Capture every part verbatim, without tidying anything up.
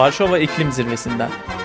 Varşova İklim Zirvesi'nden.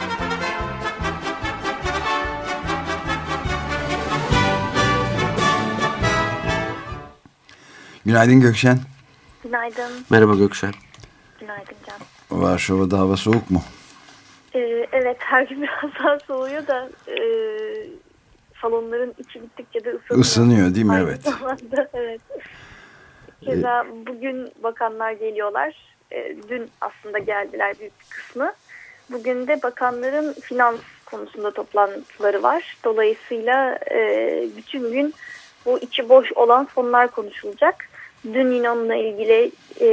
Günaydın Gökşen. Günaydın. Merhaba Gökşen. Günaydın Can. Varşova'da hava soğuk mu? Ee, evet, her gün biraz daha soğuyor da e, salonların içi gittikçe de ısınıyor. Isınıyor değil mi? Aynı Evet. zamanda, evet. Keza bugün bakanlar geliyorlar. E, dün aslında geldiler büyük bir kısmı. Bugün de bakanların finans konusunda toplantıları var. Dolayısıyla e, bütün gün bu içi boş olan fonlar konuşulacak. Dün yine onunla ilgili e,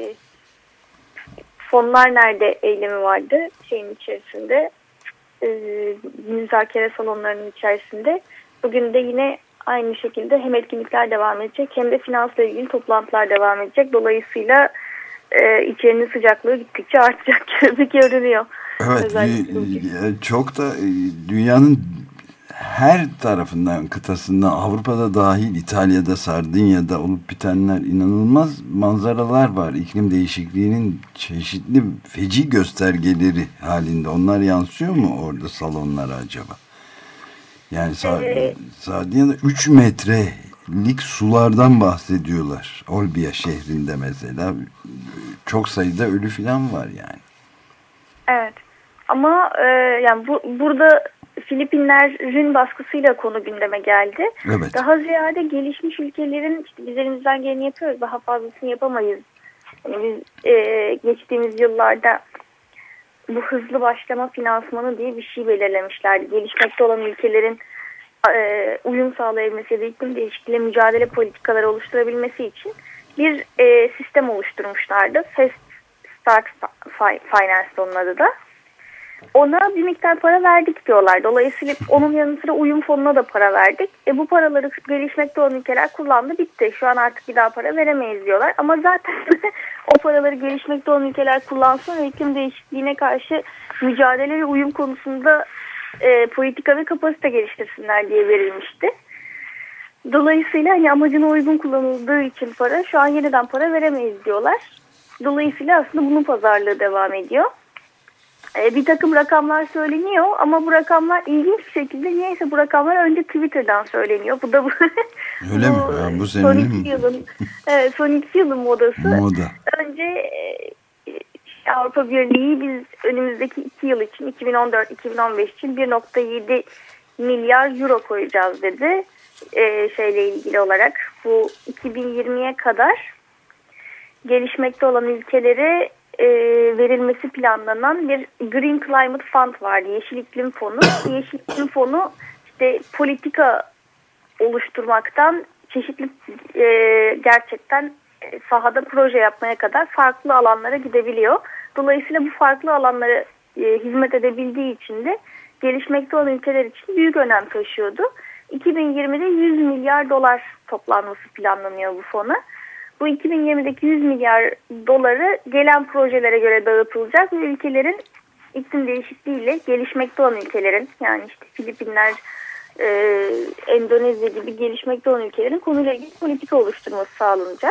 fonlar nerede eylemi vardı şeyin içerisinde, e, müzakere salonlarının içerisinde. Bugün de yine aynı şekilde hem etkinlikler devam edecek hem de finansla ilgili toplantılar devam edecek. Dolayısıyla e, içerinin sıcaklığı gittikçe artacak gibi görünüyor. Evet, çok da dünyanın her tarafından, kıtasından, Avrupa'da dahil, İtalya'da, Sardinya'da olup bitenler, inanılmaz manzaralar var. İklim değişikliğinin çeşitli feci göstergeleri halinde. Onlar yansıyor mu orada salonlara acaba? Yani Evet. Sardinya'da üç metrelik sulardan bahsediyorlar. Olbia şehrinde mesela çok sayıda ölü falan var yani. Evet. Ama e, yani bu, burada Filipinler'in baskısıyla konu gündeme geldi. Evet. Daha ziyade gelişmiş ülkelerin işte biz elimizden geleni yapıyoruz, daha fazlasını yapamayız. Yani biz e, geçtiğimiz yıllarda bu hızlı başlama finansmanı diye bir şey belirlemişlerdi. Gelişmekte olan ülkelerin e, uyum sağlayabilmesi ya da iklim değişikliğiyle mücadele politikaları oluşturabilmesi için bir e, sistem oluşturmuşlardı. Fast Start Finance onun adı da. Ona bir miktar para verdik diyorlar. Dolayısıyla onun yanı sıra uyum fonuna da para verdik. E bu paraları gelişmekte olan ülkeler kullandı, bitti. Şu an artık bir daha para veremeyiz diyorlar. Ama zaten o paraları gelişmekte olan ülkeler kullansın ve iklim değişikliğine karşı mücadele ve uyum konusunda e, politika ve kapasite geliştirsinler diye verilmişti. Dolayısıyla hani amacına uygun kullanıldığı için para, şu an yeniden para veremeyiz diyorlar. Dolayısıyla aslında bunun pazarlığı devam ediyor. Bir takım rakamlar söyleniyor ama bu rakamlar ilginç bir şekilde niyeyse bu rakamlar önce Twitter'dan söyleniyor. Bu da bu, öyle bu, mi? Ya, bu senin son iki yılın evet, son iki yılın modası. Moda. Önce e, Avrupa Birliği biz önümüzdeki iki yıl için iki bin on dört iki bin on beş için bir nokta yedi milyar euro koyacağız dedi. E, şeyle ilgili olarak bu iki bin yirmiye kadar gelişmekte olan ülkelere E, verilmesi planlanan bir Green Climate Fund vardı. Yeşil İklim Fonu. Yeşil İklim Fonu işte politika oluşturmaktan çeşitli e, gerçekten e, sahada proje yapmaya kadar farklı alanlara gidebiliyor. Dolayısıyla bu farklı alanlara e, hizmet edebildiği için de gelişmekte olan ülkeler için büyük önem taşıyordu. iki bin yirmide yüz milyar dolar toplanması planlanıyor bu fona. Bu iki bin yirmideki yüz milyar doları gelen projelere göre dağıtılacak ve ülkelerin iklim değişikliğiyle gelişmekte olan ülkelerin, yani işte Filipinler, e, Endonezya gibi gelişmekte olan ülkelerin konuyla ilgili politika oluşturması sağlanacak.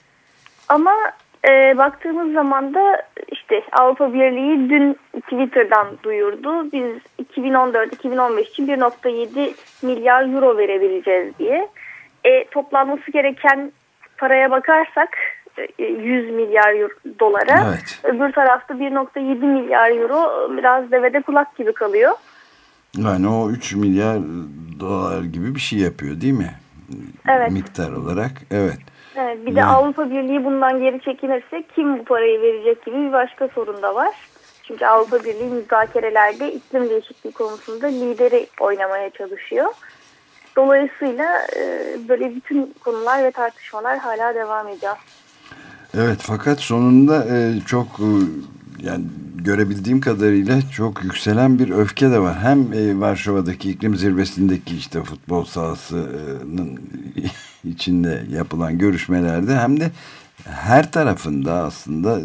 Ama e, baktığımız zaman da işte Avrupa Birliği dün Twitter'dan duyurdu. Biz iki bin on dört iki bin on beş için bir nokta yedi milyar euro verebileceğiz diye. E, toplanması gereken paraya bakarsak yüz milyar dolara, evet. Öbür tarafta bir nokta yedi milyar euro biraz devede kulak gibi kalıyor. Yani o üç milyar dolar gibi bir şey yapıyor değil mi? Evet. Miktar olarak. Evet. Evet, bir de yani Avrupa Birliği bundan geri çekilirse kim bu parayı verecek gibi bir başka sorun da var. Çünkü Avrupa Birliği müzakerelerde iklim değişikliği konusunda lideri oynamaya çalışıyor. Dolayısıyla böyle bütün konular ve tartışmalar hala devam ediyor. Evet, fakat sonunda çok yani görebildiğim kadarıyla çok yükselen bir öfke de var. Hem Varşova'daki iklim zirvesindeki işte futbol sahasının içinde yapılan görüşmelerde hem de her tarafında aslında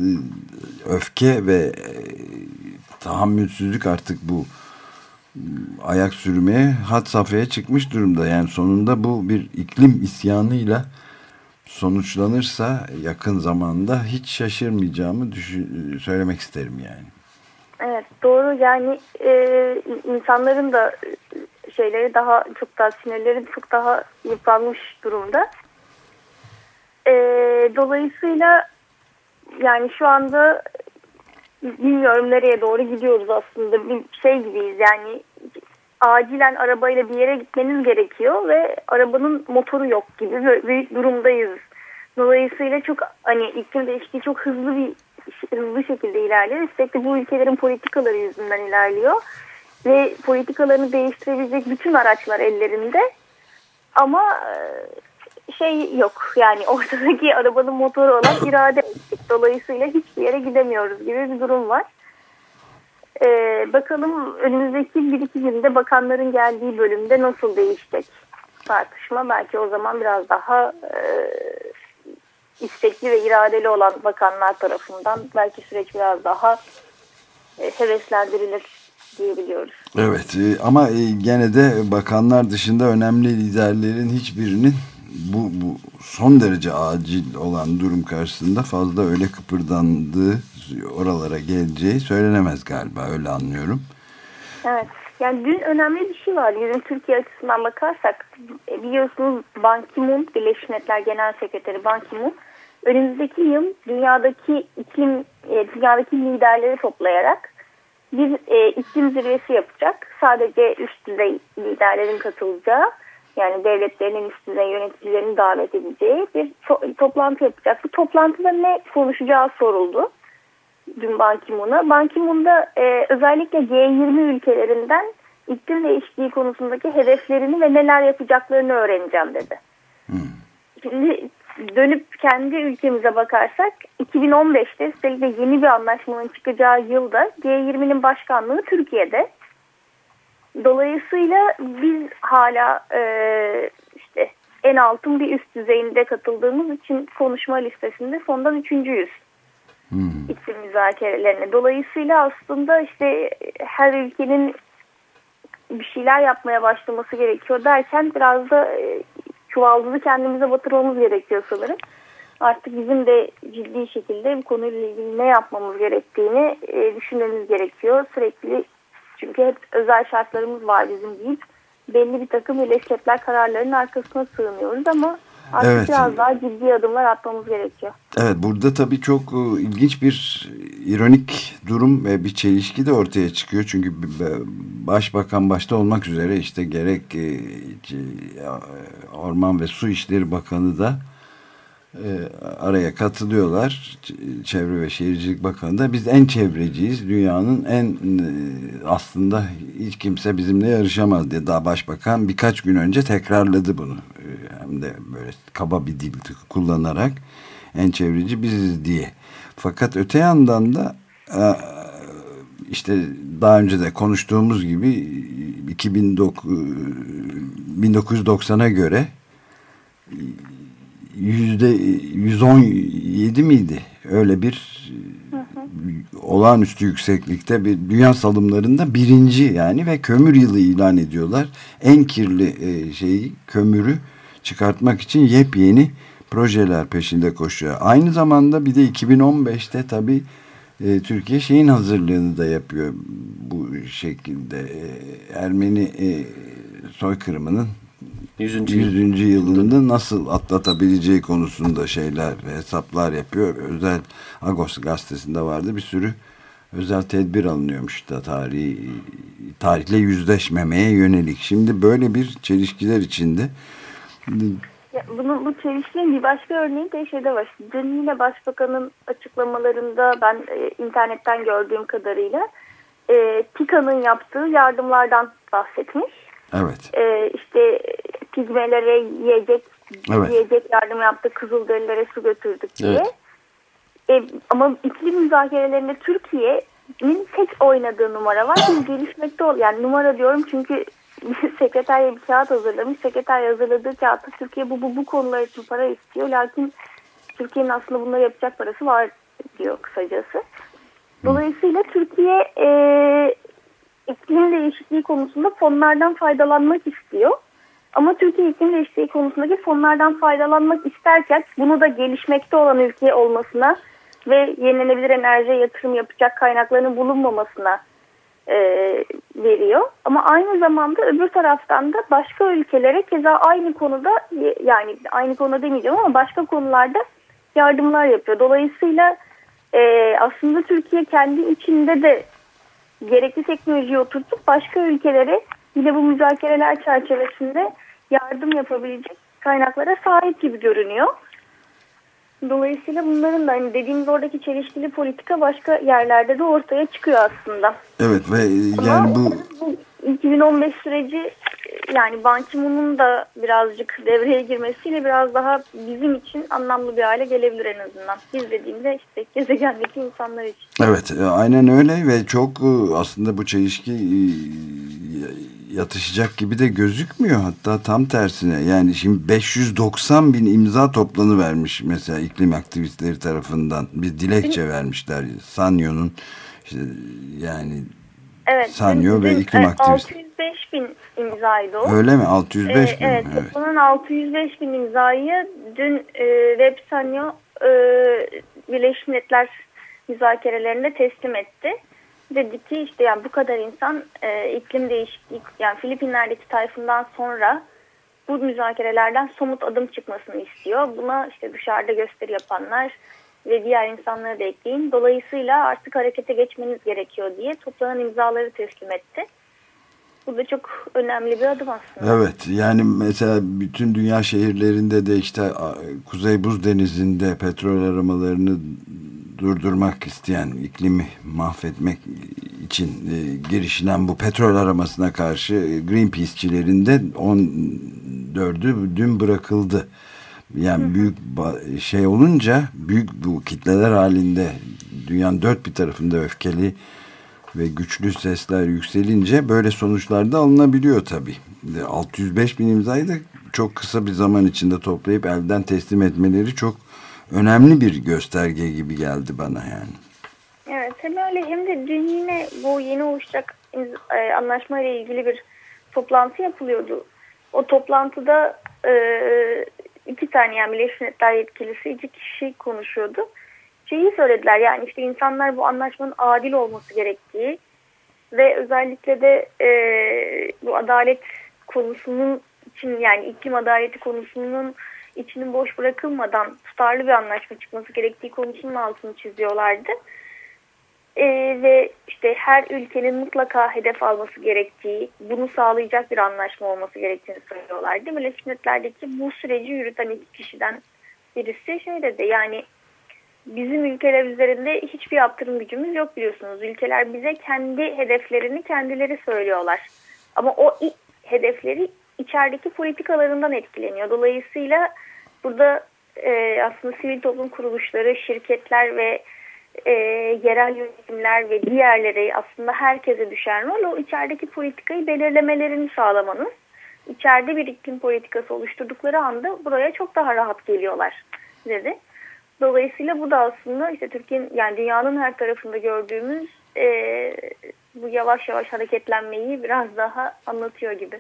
öfke ve tahammülsüzlük artık bu ayak sürmeye, had safhaya çıkmış durumda. Yani sonunda bu bir iklim isyanıyla sonuçlanırsa yakın zamanda hiç şaşırmayacağımı düşün, söylemek isterim yani. doğru yani e, insanların da şeyleri daha çok daha sinirleri çok daha yıpranmış durumda. E, dolayısıyla yani şu anda bilmiyorum nereye doğru gidiyoruz aslında. Bir şey gibiyiz yani, acilen arabayla bir yere gitmeniz gerekiyor ve arabanın motoru yok gibi bir durumdayız. Dolayısıyla çok hani iklim değişikliği çok hızlı bir hızlı şekilde ilerliyor. Üstelik de bu ülkelerin politikaları yüzünden ilerliyor. Ve politikalarını değiştirebilecek bütün araçlar ellerinde. Ama şey yok yani, ortadaki arabanın motoru olan irade eksik. Dolayısıyla hiçbir yere gidemiyoruz gibi bir durum var. Ee, bakalım önümüzdeki bir iki günde bakanların geldiği bölümde nasıl değişecek tartışma. Belki o zaman biraz daha e, istekli ve iradeli olan bakanlar tarafından belki süreç biraz daha e, heveslendirilir diyebiliyoruz. Evet ama gene de bakanlar dışında önemli liderlerin hiçbirinin bu, bu son derece acil olan durum karşısında fazla öyle kıpırdandığı, oralara geleceği söylenemez galiba, öyle anlıyorum. Evet. Yani dün önemli bir şey var. Bizim Türkiye açısından bakarsak biliyorsunuz Ban Ki-moon, Birleşmiş Milletler Genel Sekreteri Ban Ki-moon önümüzdeki yıl dünyadaki iklim dünyadaki liderleri toplayarak bir e, iklim zirvesi yapacak. Sadece üst düzey liderlerin katılacağı, yani devletlerinin üst düzey yöneticilerini davet edeceği bir to- toplantı yapacak. Bu toplantıda ne konuşacağı soruldu dün Ban Ki-moon'a. Ban Ki-moon da e, özellikle G yirmi ülkelerinden iklim değişikliği konusundaki hedeflerini ve neler yapacaklarını öğreneceğim dedi. Hmm. Şimdi dönüp kendi ülkemize bakarsak iki bin on beşte üstelik de yeni bir anlaşmanın çıkacağı yılda G yirminin başkanlığı Türkiye'de. Dolayısıyla biz hala e, işte en altın bir üst düzeyinde katıldığımız için konuşma listesinde sondan üçüncüyüz. Hmm. İklim müzakerelerine. Dolayısıyla aslında işte her ülkenin bir şeyler yapmaya başlaması gerekiyor derken biraz da e, çuvaldızı kendimize batırmamız gerekiyor sanırım. Artık bizim de ciddi şekilde bu konuyla ilgili ne yapmamız gerektiğini e, düşünmemiz gerekiyor. Sürekli, çünkü hep özel şartlarımız var bizim deyip belli bir takım birleşikler kararlarının arkasına sığınıyoruz ama artık evet, biraz daha ciddi adımlar atmamız gerekiyor. Evet, burada tabii çok ilginç bir ironik durum ve bir çelişki de ortaya çıkıyor. Çünkü Başbakan başta olmak üzere işte gerek Orman ve Su İşleri Bakanı da araya katılıyorlar. Çevre ve Şehircilik Bakanı da biz en çevreciyiz. Dünyanın en aslında hiç kimse bizimle yarışamaz diye daha Başbakan birkaç gün önce tekrarladı bunu. Hem de böyle kaba bir dil kullanarak en çevreci biziz diye. Fakat öte yandan da işte daha önce de konuştuğumuz gibi bin dokuz yüz doksana göre yüzde yüz on yedi miydi? Öyle bir hı hı. olağanüstü yükseklikte bir dünya salımlarında birinci yani ve kömür yılı ilan ediyorlar. En kirli şeyi, kömürü çıkartmak için yepyeni projeler peşinde koşuyor. Aynı zamanda bir de iki bin on beşte tabii e, Türkiye şeyin hazırlığını da yapıyor bu şekilde. E, Ermeni e, soykırımının yüzüncü yüzüncü yılında nasıl atlatabileceği konusunda şeyler, hesaplar yapıyor. Özel Agos gazetesinde vardı, bir sürü özel tedbir alınıyormuş da tarihi, tarihle yüzleşmemeye yönelik. Şimdi böyle bir çelişkiler içinde. Ya bunun, bu çelişkinin bir başka örneği de şeyde var. Dün yine Başbakan'ın açıklamalarında ben e, internetten gördüğüm kadarıyla e, TİKA'nın yaptığı yardımlardan bahsetmiş. Evet. E, işte pigmelere yiyecek, evet. yiyecek yardım yaptı, Kızılderililere su götürdük diye. Evet. E, ama iklim müzakerelerinde Türkiye'nin tek oynadığı numara var. Biz gelişmekte ol. Yani numara diyorum çünkü sekreterya bir kağıt hazırlamış. Sekreterya hazırladığı kağıtta Türkiye bu, bu, bu konular için para istiyor. Lakin Türkiye'nin aslında bunları yapacak parası var diyor kısacası. Dolayısıyla Türkiye e, iklim değişikliği konusunda fonlardan faydalanmak istiyor. Ama Türkiye iklim değişikliği konusundaki fonlardan faydalanmak isterken bunu da gelişmekte olan ülke olmasına ve yenilenebilir enerjiye yatırım yapacak kaynaklarının bulunmamasına e, veriyor. Ama aynı zamanda öbür taraftan da başka ülkelere keza aynı konuda, yani aynı konuda demeyeceğim ama başka konularda yardımlar yapıyor. Dolayısıyla e, aslında Türkiye kendi içinde de gerekli teknolojiyi oturtup başka ülkelere yine bu müzakereler çerçevesinde yardım yapabilecek kaynaklara sahip gibi görünüyor. Dolayısıyla bunların da hani dediğimiz oradaki çelişkili politika başka yerlerde de ortaya çıkıyor aslında. Evet ve Ama yani bu... bu iki bin on beş süreci, yani Ban Ki-moon'un da birazcık devreye girmesiyle biraz daha bizim için anlamlı bir hale gelebilir en azından. Biz dediğimde işte gezegendeki insanlar için. Evet, aynen öyle ve çok aslında bu çelişki yatışacak gibi de gözükmüyor. Hatta tam tersine, yani şimdi beş yüz doksan bin imza toplanıvermiş mesela iklim aktivistleri tarafından, bir dilekçe vermişler Sanyo'nun işte, yani evet, Sanyo dün, ve dün, iklim aktivisti. altı yüz beş bin imzaydı o. Öyle mi? altı yüz beş bin. Ee, evet, evet. toplanan altı yüz beş bin imzayı dün e, Web Sanyo e, Birleşmiş Milletler müzakerelerinde teslim etti. Dedi ki işte yani bu kadar insan e, iklim değişikliği, yani Filipinler'deki tayfundan sonra bu müzakerelerden somut adım çıkmasını istiyor. Buna işte dışarıda gösteri yapanlar ve diğer insanları da ekleyin. Dolayısıyla artık harekete geçmeniz gerekiyor diye toplanan imzaları teslim etti. Bu da çok önemli bir adım aslında. Evet, yani mesela bütün dünya şehirlerinde de işte Kuzey Buz Denizi'nde petrol aramalarını durdurmak isteyen, iklimi mahvetmek için e, girişilen bu petrol aramasına karşı Greenpeace'çilerin de on dördü dün bırakıldı. Yani hı-hı, büyük şey olunca, büyük bu kitleler halinde dünyanın dört bir tarafında öfkeli ve güçlü sesler yükselince böyle sonuçlar da alınabiliyor tabii. altı yüz beş bin imzayı da çok kısa bir zaman içinde toplayıp elden teslim etmeleri çok önemli bir gösterge gibi geldi bana yani. Evet, hem öyle hem de dün yine bu yeni oluşacak e, anlaşma ile ilgili bir toplantı yapılıyordu. O toplantıda e, iki tane, yani Birleşmiş Milletler yetkilisi iki kişi konuşuyordu. Şeyi söylediler, yani işte insanlar bu anlaşmanın adil olması gerektiği ve özellikle de e, bu adalet konusunun için, yani iklim adaleti konusunun içinin boş bırakılmadan tutarlı bir anlaşma çıkması gerektiği konusunun altını çiziyorlardı. E, ve işte her ülkenin mutlaka hedef alması gerektiği, bunu sağlayacak bir anlaşma olması gerektiğini söylüyorlardı. Birleşmiş Milletler'deki bu süreci yürüten iki kişiden birisi şey dedi, yani bizim ülkeler üzerinde hiçbir yaptırım gücümüz yok biliyorsunuz. Ülkeler bize kendi hedeflerini kendileri söylüyorlar. Ama o hedefleri içerideki politikalarından etkileniyor. Dolayısıyla burada e, aslında sivil toplum kuruluşları, şirketler ve e, yerel yönetimler ve diğerleri, aslında herkese düşen rol o içerideki politikayı belirlemelerini sağlamanız. İçeride bir iklim politikası oluşturdukları anda buraya çok daha rahat geliyorlar dedi. Dolayısıyla bu da aslında işte Türkiye'nin, yani dünyanın her tarafında gördüğümüz e, bu yavaş yavaş hareketlenmeyi biraz daha anlatıyor gibi.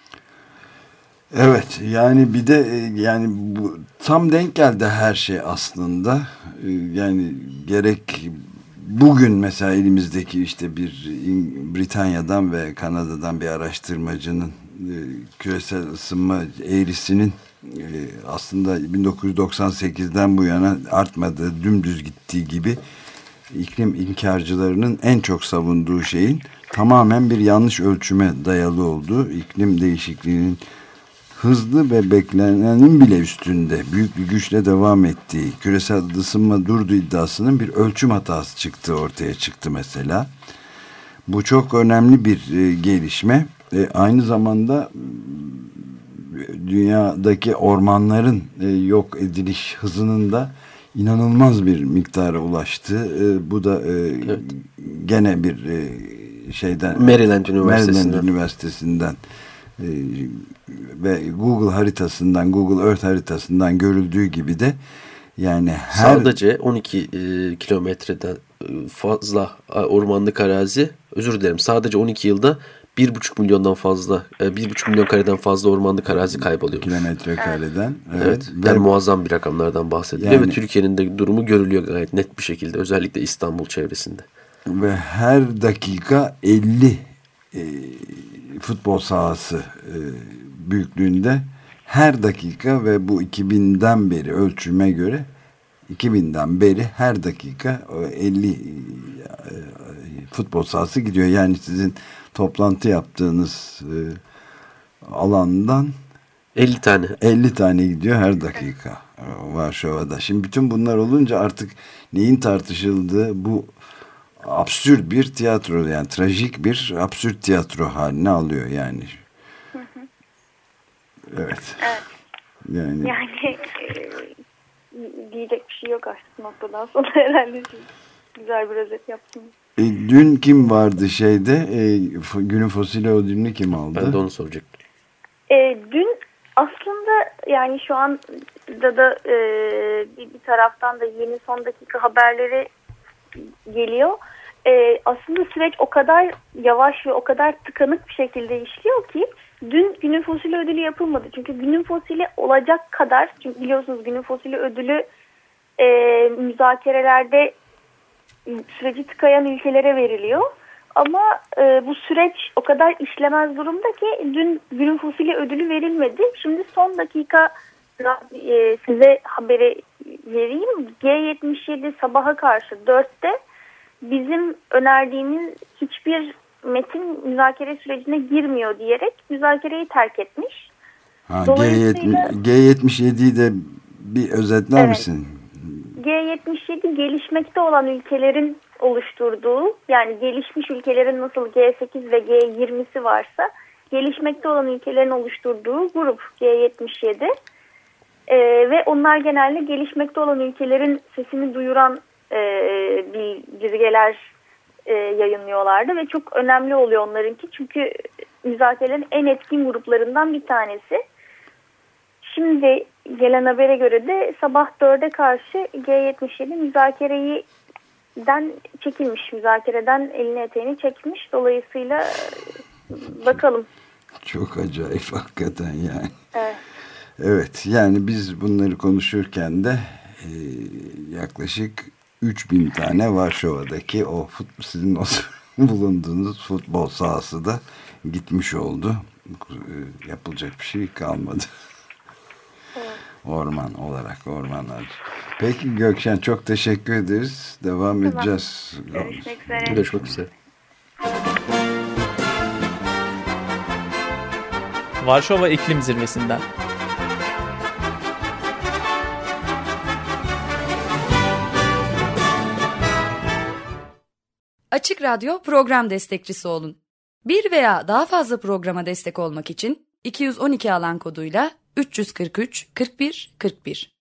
Evet, yani bir de yani bu tam denk geldi her şey aslında. Yani gerek bugün mesela elimizdeki işte bir Britanya'dan ve Kanada'dan bir araştırmacının küresel ısınma eğrisinin aslında bin dokuz yüz doksan sekizden bu yana artmadığı, dümdüz gittiği gibi iklim inkarcılarının en çok savunduğu şeyin tamamen bir yanlış ölçüme dayalı olduğu, iklim değişikliğinin hızlı ve beklenenin bile üstünde büyük bir güçle devam ettiği, küresel ısınma durdu iddiasının bir ölçüm hatası çıktı, ortaya çıktı mesela. Bu çok önemli bir e, gelişme. E, aynı zamanda dünyadaki ormanların e, yok ediliş hızının da inanılmaz bir miktara ulaştı. E, bu da e, evet. gene bir e, şeyden Maryland Üniversitesi'nden, Maryland Üniversitesi'nden e, ve Google haritasından, Google Earth haritasından görüldüğü gibi de yani her... sadece on iki e, kilometreden fazla ormanlık arazi, özür dilerim, sadece on iki yılda bir buçuk milyondan fazla, bir buçuk milyon kareden fazla ormanlık arazi kayboluyor. Kilometre kareden. Evet. evet. Yani ve muazzam bir rakamlardan bahsediliyor yani, ve Türkiye'nin de durumu görülüyor gayet net bir şekilde. Özellikle İstanbul çevresinde. ve her dakika elli e, futbol sahası e, büyüklüğünde her dakika ve bu iki binden beri ölçüme göre iki binden beri her dakika elli e, futbol sahası gidiyor. Yani sizin toplantı yaptığınız e, alandan elli tane. elli tane gidiyor her dakika Varşova'da. Şimdi bütün bunlar olunca artık neyin tartışıldığı bu absürt bir tiyatro, yani trajik bir absürt tiyatro haline alıyor yani. Hı hı. Evet. Evet. Yani, yani e, diyecek bir şey yok artık noktadan sonra herhalde. Güzel bir özet yaptım. E, dün kim vardı şeyde? E, günün fosili ödülünü kim aldı? Ben de onu soracaktım. E, dün aslında yani şu anda da e, bir, bir taraftan da yeni son dakika haberleri geliyor. E, aslında süreç o kadar yavaş ve o kadar tıkanık bir şekilde işliyor ki dün günün fosili ödülü yapılmadı. Çünkü günün fosili olacak kadar, çünkü biliyorsunuz günün fosili ödülü e, müzakerelerde süreci tıkayan ülkelere veriliyor. Ama e, bu süreç o kadar işlemez durumda ki dün günün fosili ödülü verilmedi. Şimdi son dakika e, size haberi vereyim. G yetmiş yedi sabaha karşı dörtte bizim önerdiğimiz hiçbir metin müzakere sürecine girmiyor diyerek müzakereyi terk etmiş. Ha, G yetmiş yediyi de bir özetler evet. misin? G yetmiş yedi gelişmekte olan ülkelerin oluşturduğu, yani gelişmiş ülkelerin nasıl G sekiz ve G yirmisi varsa gelişmekte olan ülkelerin oluşturduğu grup G yetmiş yedi. Ee, ve onlar genelde gelişmekte olan ülkelerin sesini duyuran e, bildirgeler e, yayınlıyorlardı ve çok önemli oluyor onlarınki, çünkü müzakerelerin en etkin gruplarından bir tanesi. Şimdi gelen habere göre de sabah dörde karşı G yetmiş yedi müzakereden çekilmiş. Müzakereden elini eteğini çekmiş. Dolayısıyla bakalım. Çok acayip hakikaten yani. Evet. Evet, yani biz bunları konuşurken de e, yaklaşık üç bin tane Varşova'daki o fut, sizin o bulunduğunuz futbol sahası da gitmiş oldu. E, yapılacak bir şey kalmadı. Evet. Orman olarak, ormanlar. Peki Gökşen, çok teşekkür ederiz. Devam tamam. edeceğiz. Görüşmek üzere. Görüşmek üzere. Varşova İklim Zirvesi'nden. Açık Radyo program destekçisi olun. Bir veya daha fazla programa destek olmak için iki yüz on iki alan koduyla üç yüz kırk üç kırk bir kırk bir